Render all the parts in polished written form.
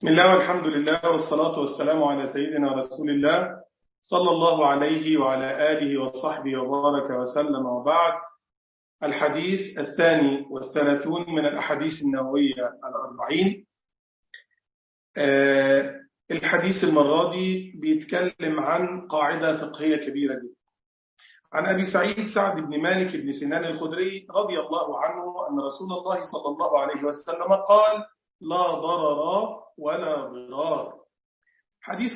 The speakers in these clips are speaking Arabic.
بسم الله والحمد لله والصلاة والسلام على سيدنا رسول الله صلى الله عليه وعلى آله وصحبه وبارك وسلم. وبعد، الحديث الثاني والثلاثون من الأحاديث النبوية الأربعين. الحديث المرة دي بيتكلم عن قاعدة فقهية كبيرة جدا. عن أبي سعد بن مالك بن سنان الخدري رضي الله عنه أن رسول الله صلى الله عليه وسلم قال: لا ضرر ولا ضرار. حديث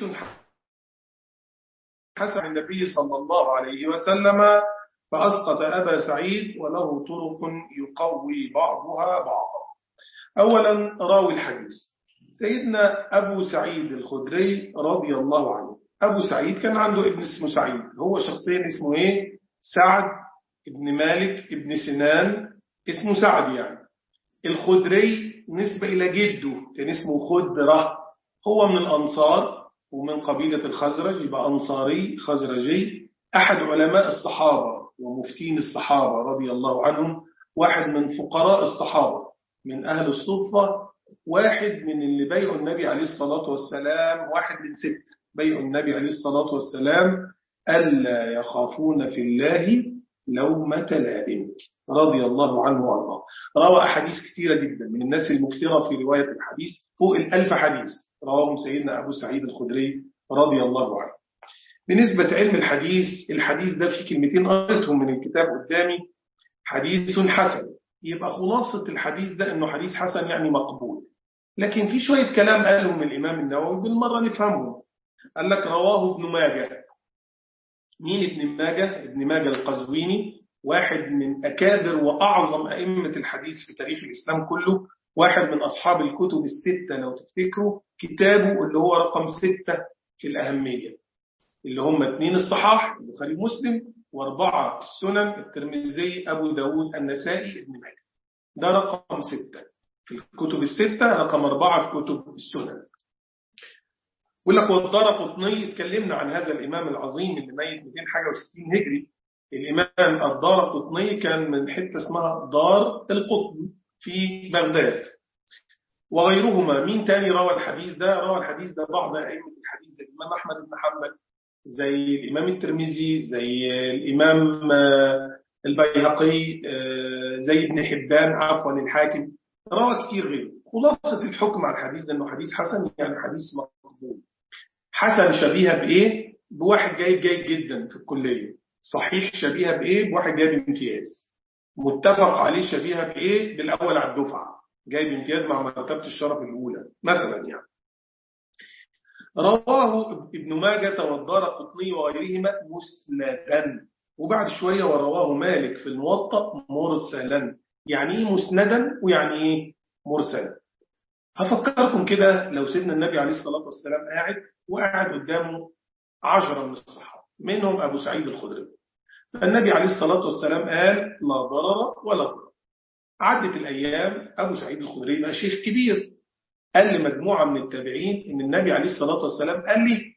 حسن النبي صلى الله عليه وسلم، فأسقط أبا سعيد وله طرق يقوي بعضها بعضا. أولا، راوي الحديث سيدنا أبو سعيد الخدري رضي الله عنه. أبو سعيد كان عنده ابن اسمه سعيد، هو شخصيا اسمه إيه؟ سعد ابن مالك ابن سنان، اسمه سعد يعني. الخدري نسبة إلى جده كان اسمه خدرة، هو من الأنصار ومن قبيلة الخزرج، يبقى أنصاري خزرجي، أحد علماء الصحابة ومفتين الصحابة رضي الله عنهم، واحد من فقراء الصحابة من أهل الصفة، واحد من اللي بيعوا النبي عليه الصلاة والسلام، واحد من 6 بيعوا النبي عليه الصلاة والسلام ألا يخافون في الله لومة لائم، رضي الله عنه وارضاه. روى أحاديث كثيرة جدا، من الناس المكثرة في رواية الحديث، فوق 1000 حديث رواهم سيدنا أبو سعيد الخدري رضي الله عنه. بالنسبة علم الحديث ده في كلمتين قريتهم من الكتاب قدامي: حديث حسن. يبقى خلاصة الحديث ده إنه حديث حسن يعني مقبول، لكن في شوية كلام قالهم الإمام النووي بالمرة نفهمهم. قال لك رواه ابن ماجه. مين ابن ماجه؟ ابن ماجه القزويني، واحد من أكابر وأعظم أئمة الحديث في تاريخ الإسلام كله، واحد من أصحاب الكتب ال6 لو تفتكروا، كتابه اللي هو رقم 6 في الأهمية، اللي هم 2 الصحاح البخاري ومسلم، و4 السنن الترمذي أبو داود النسائي ابن ماجه. ده رقم 6 في الكتب ال6، رقم 4 في كتب السنن. يقول لك والدارقطني، اتكلمنا عن هذا الإمام العظيم اللي ميت 260 هجري. الإمام الدارقطني كان من حتة اسمها دار القطن في بغداد. وغيرهما، مين تاني روى الحديث ده؟ روى الحديث ده بعض أئمة الحديث زي الإمام أحمد بن حنبل، زي الإمام الترمذي، زي الإمام البيهقي، زي ابن حبان، عفوا الحاكم، روى كتير غيره. خلاصة الحكم على الحديث ده إنه حديث حسن، يعني حديث مقبول. حسن شبيهة بإيه؟ بواحد جيد جدا في الكلية. صحيح شبيهة بإيه؟ بواحد جايب امتياز. متفق عليه شبيهة بإيه؟ بالأول على الدفعة، جايب امتياز مع مرتبة الشرف الأولى مثلا يعني. رواه ابن ماجة والدارقطني وغيرهما مسندا، وبعد شوية ورواه مالك في الموطأ مرسلا. يعني إيه مسندا ويعني إيه مرسلا؟ هفكركم كده، لو سيدنا النبي عليه الصلاة والسلام وقاعد قدامه 10 من الصحابة، منهم أبو سعيد الخدري. فالنبي عليه الصلاة والسلام قال: لا ضرر ولا ضرر. عدت الأيام، أبو سعيد الخدري بقى شيخ كبير، قال لمجموعة من التابعين إن النبي عليه الصلاة والسلام قال لي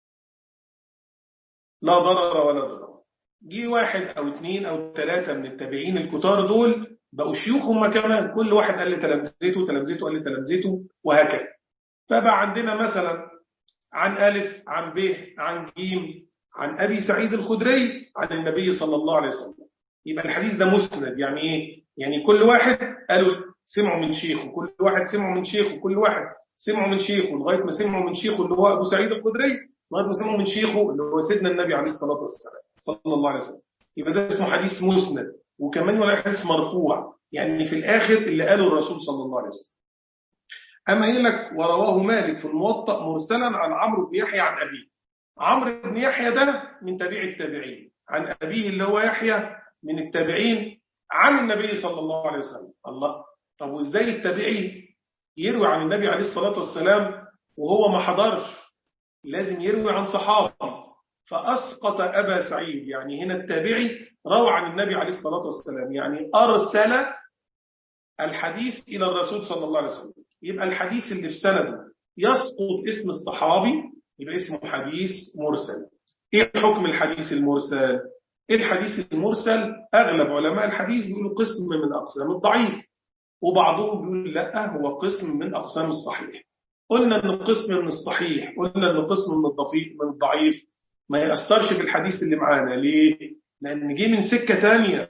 لا ضرر ولا ضرر. جه 1 أو 2 أو 3 من التابعين الكتار دول بقوا شيوخ هم كمان، كل واحد قال لتلامذته، تلامذته قال لتلامذته، وهكذا. فبقى عندنا مثلا عن ألف، عن ب، عن جيم، عن أبي سعيد الخدري عن النبي صلى الله عليه وسلم. يبقى الحديث ده مسند. يعني إيه؟ يعني كل واحد قالوا سمعوا من شيخه، كل واحد سمعوا من شيخه، كل واحد سمعوا من شيخه، لغاية ما سمعوا من شيخه اللي هو أبو سعيد الخدري، لغاية ما سمعوا من شيخه اللي هو سيدنا النبي عليه الصلاة والسلام صلى الله عليه وسلم. يبقى ده اسمه حديث مسند. وكمان ولا حديث مرفوع، يعني في الآخر اللي قاله الرسول صلى الله عليه وسلم. أما يقول لك ورواه مالك في الموطأ مرسلا عن عمرو بن يحيى عن أبيه. عمرو بن يحيى ده من تابع التابعين، عن أبيه اللي هو يحيى من التابعين عن النبي صلى الله عليه وسلم. الله، طب وإزاي التابعي يروي عن النبي عليه الصلاة والسلام وهو ما حضرش؟ لازم يروي عن صحابة. فأسقط أبا سعيد، يعني هنا التابعي روى عن النبي عليه الصلاة والسلام، يعني أرسل الحديث إلى الرسول صلى الله عليه وسلم. يبقى الحديث اللي في سنده يسقط اسم الصحابي، يبقى اسمه حديث مرسل. ايه حكم الحديث المرسل؟ الحديث المرسل اغلب علماء الحديث بيقولوا قسم من اقسام الضعيف، وبعضهم بيقول لا، هو قسم من اقسام الصحيح. قلنا إن قسم من الصحيح، قلنا إن قسم من الضعيف ما يأثرش في الحديث اللي معانا. ليه؟ لأن جه من سكة تانية،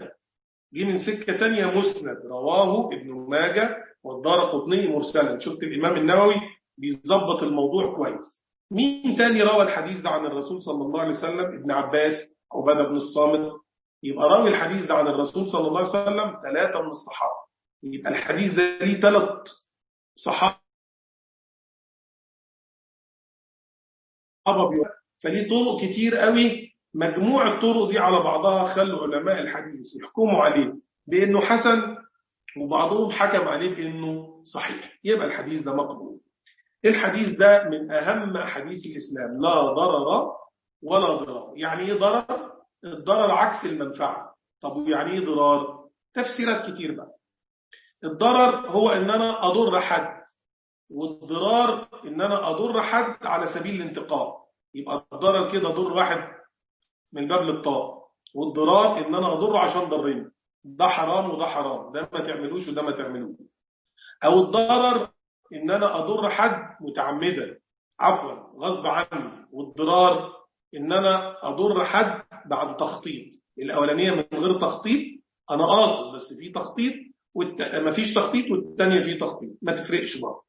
مسند رواه ابن ماجه والدارقطني مرسلا. شفت الإمام النووي بيظبط الموضوع كويس. مين تاني روى الحديث ده عن الرسول صلى الله عليه وسلم؟ ابن عباس، عبادة بن الصامت. يبقى راوي الحديث ده عن الرسول صلى الله عليه وسلم 3 من الصحابة. يبقى الحديث ده ليه 3 صحابة، فليه طرق كتير قوي. مجموع الطرق دي على بعضها خلوا علماء الحديث يحكموا عليه بأنه حسن، وبعضهم حكم عليه بأنه صحيح. يبقى الحديث ده مقبول. الحديث ده من أهم أحاديث الإسلام، لا ضرر ولا ضرار. يعني إيه ضرر؟ الضرر عكس المنفعة. طب يعني إيه ضرار؟ تفسيرات كتير بقى. الضرر هو إن أنا أضر حد، والضرار إن أنا أضر حد على سبيل الانتقام. يبقى الضرر كده ضر واحد من باب للطاق، والضرار إن أنا أضره عشان ضرني. ده حرام وده حرام، ده ما تعملوش وده ما تعملوش. أو الضرر إن أنا أضر حد متعمدا، عفوا غصب عني. والضرار إن أنا أضر حد بعد تخطيط. الأولانية من غير تخطيط، أنا قاصد بس في تخطيط، ما فيش تخطيط، والثانية في تخطيط، ما تفرقش بقى.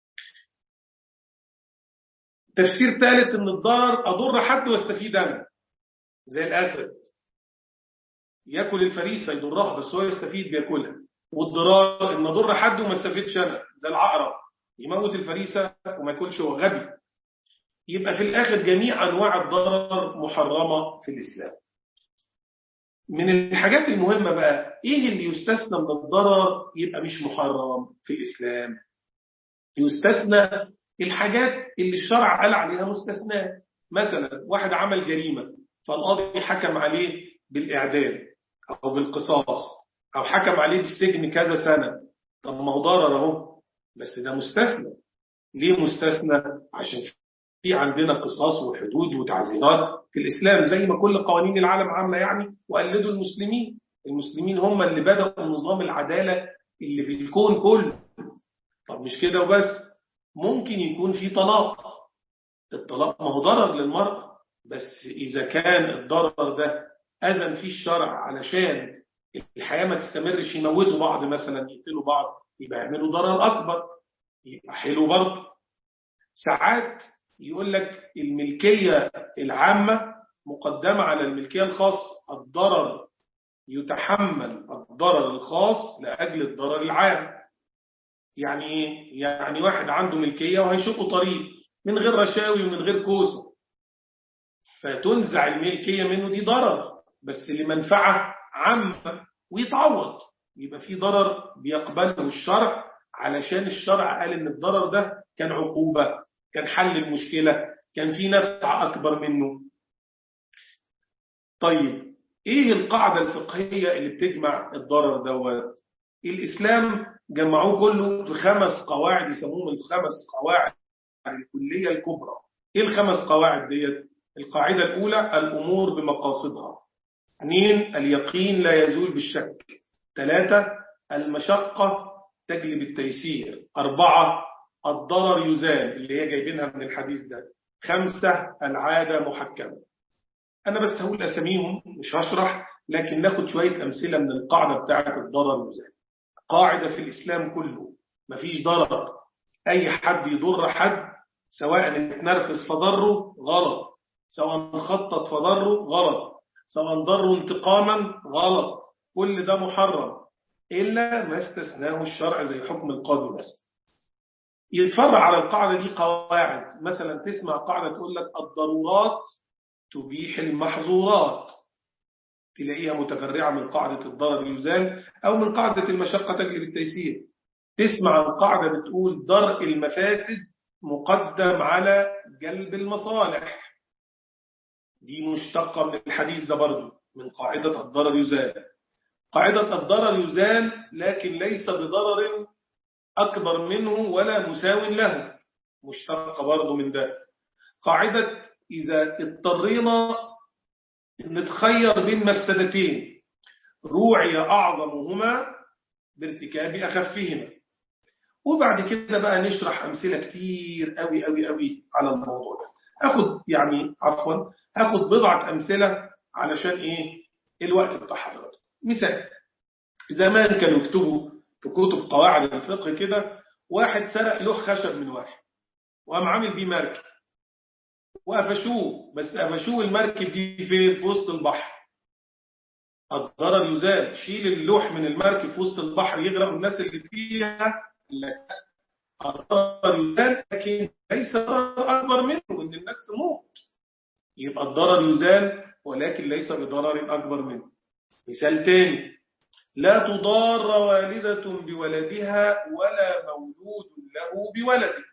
تفسير ثالث إن الضرر أضر حد واستفيد أنا، زي الأسد يأكل الفريسة يضرها بس هو يستفيد بيأكلها. والضرار إن أضر حد وما استفيدش أنا، زي العقرب يموت الفريسة وما ياكلش، هو غبي. يبقى في الآخر جميع أنواع الضرر محرمة في الإسلام. من الحاجات المهمة بقى، إيه اللي يستثنى من الضرر يبقى مش محرم في الإسلام؟ يستثنى الحاجات اللي الشرع قال عليها مستثناة. مثلا واحد عمل جريمة فالقاضي حكم عليه بالإعدام أو بالقصاص، أو حكم عليه بالسجن كذا سنة. طب ما هو ضرر أهو، بس ده مستثنى. ليه مستثنى؟ عشان في عندنا قصاص وحدود وتعزيرات في الإسلام، زي ما كل قوانين العالم عامة يعني، وقلدوا المسلمين هم اللي بدأوا نظام العدالة اللي في الكون كله. طب مش كده وبس، ممكن يكون في طلاق. الطلاق ما هو ضرر للمرأة، بس إذا كان الضرر ده أذن فيه الشرع علشان الحياة ما تستمرش، يموتوا بعض مثلا، يقتلوا بعض، يبقى يعملوا ضرر أكبر، يبقى حلو برضه. ساعات يقول لك الملكية العامة مقدمة على الملكية الخاصة. الضرر يتحمل الضرر الخاص لأجل الضرر العام. يعني إيه؟ يعني واحد عنده ملكية وهيشق طريق من غير رشاوي ومن غير كوسة، فتنزع الملكية منه، دي ضرر بس لمنفعة عامة ويتعوض. يبقى في ضرر بيقبله الشرع علشان الشرع قال إن الضرر ده كان عقوبة، كان حل المشكلة، كان في نفع أكبر منه. طيب إيه القاعدة الفقهية اللي بتجمع الضرر دوت؟ الإسلام جمعوه كله في 5 قواعد يسموهم ال5 قواعد الكلية الكبرى. إيه ال5 قواعد ديت؟ القاعدة الأولى الأمور بمقاصدها. 2 اليقين لا يزول بالشك. 3 المشقة تجلب التيسير. 4 الضرر يزال، اللي هي جايبينها من الحديث ده. 5 العادة محكمة. أنا بس هقول أساميهم مش هشرح، لكن ناخد شوية أمثلة من القاعدة بتاعة الضرر يزال. قاعدة في الإسلام كله، مفيش ضرر. أي حد يضر حد، سواء اتنرفز فضره غلط، سواء خطط فضره غلط، سواء ضره انتقاما غلط، كل ده محرم إلا ما استثناه الشرع زي حكم القاضي بس. يتفرع على القاعدة دي قواعد، مثلا تسمع قاعدة تقول لك الضرورات تبيح المحظورات، تلاقيها متفرعة من قاعدة الضرر يزال أو من قاعدة المشقة تجلب التيسير. تسمع القاعدة بتقول درء المفاسد مقدم على جلب المصالح، دي مشتقة من الحديث ده برضو، من قاعدة الضرر يزال. قاعدة الضرر يزال لكن ليس بضرر أكبر منه ولا مساو له، مشتقة برضو من ده. قاعدة إذا اضطرينا نتخير بين مفسدتين روعي أعظمهما بارتكاب أخفهما، وبعد كده بقى نشرح أمثلة كتير قوي قوي قوي على الموضوع ده. هاخد بضعة أمثلة علشان إيه الوقت بتاع حضرتك. مثال، زمان كانوا يكتبوا في كتب قواعد الفقه كده، واحد سرق له خشب من واحد وقام عامل بيه مركب وقفشوه، بس قفشوه المركب دي فين؟ في وسط البحر. الضرر يزال، شيل اللوح من المركب في وسط البحر يغرق الناس اللي فيها، الضرر يزال، لكن ليس ضرر أكبر منه إن الناس تموت. يبقى الضرر يزال ولكن ليس بضرر أكبر منه. مثال تاني، لا تضار والدة بولدها ولا مولود له بولده.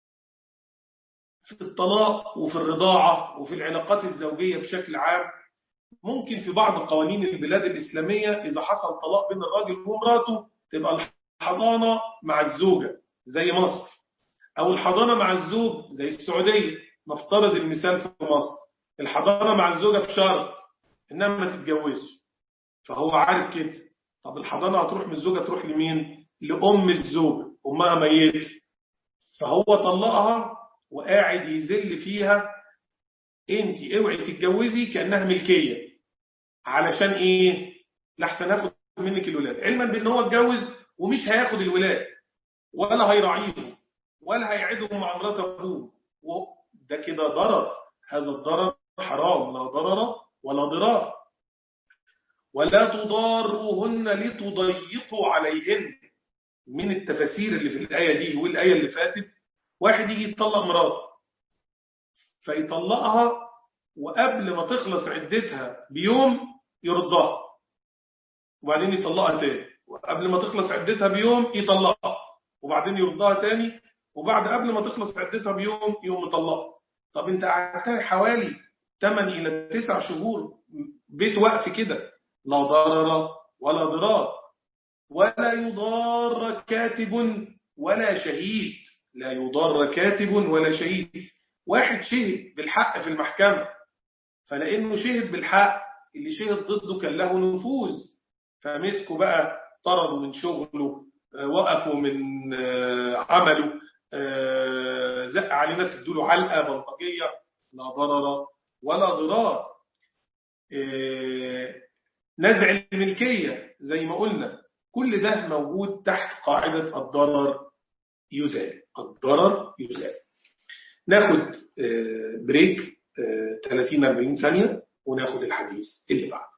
في الطلاق وفي الرضاعة وفي العلاقات الزوجية بشكل عام، ممكن في بعض قوانين البلاد الإسلامية إذا حصل طلاق بين الراجل ومراته تبقى الحضانة مع الزوجة زي مصر، أو الحضانة مع الزوج زي السعودية. نفترض المثال في مصر، الحضانة مع الزوجة بشرط إنها ما تتجوزش، فهو عارف كده. طب الحضانة هتروح من الزوجة تروح لمين؟ لأم الزوجة، أمها ميت، فهو طلقها وقاعد يذل فيها، انت اوعي تتجوزي كأنها ملكية. علشان ايه؟ لحسن هاخد منك الولاد، علما بان هو اتجوز ومش هياخد الولاد ولا هيراعيهم ولا هيعيدهم مع مرات ابوه، ده كده ضرر. هذا الضرر حرام، لا ضرر ولا ضرار. ولا تضاروهن لتضيقوا عليهن. من التفاسير اللي في الآية دي والآية اللي فاتت، واحد يجي يطلق مراته فيطلقها وقبل ما تخلص عدتها بيوم يردها، وبعدين يطلقها تاني، وقبل ما تخلص عدتها بيوم يطلقها وبعدين يردها تاني، وبعد قبل ما تخلص عدتها بيوم يوم مطلقها. طب انت قعدتها حوالي 8 إلى 9 شهور بيت وقف كده، لا ضرر ولا ضرار. ولا يضار كاتب ولا شهيد. لا يضار كاتب ولا شهيد. واحد شهد بالحق في المحكمة، فلأنه شهد بالحق اللي شهد ضده كان له نفوذ، فمسكوا بقى طردوا من شغله، وقفوا من عمله، زق عليه ناس ادوا علقة بلطجية، لا ضرر ولا ضرار. نزع الملكية زي ما قلنا، كل ده موجود تحت قاعدة الضرر يزال. الضرر يزال. ناخد بريك 30-40 ثانية وناخد الحديث اللي بعد.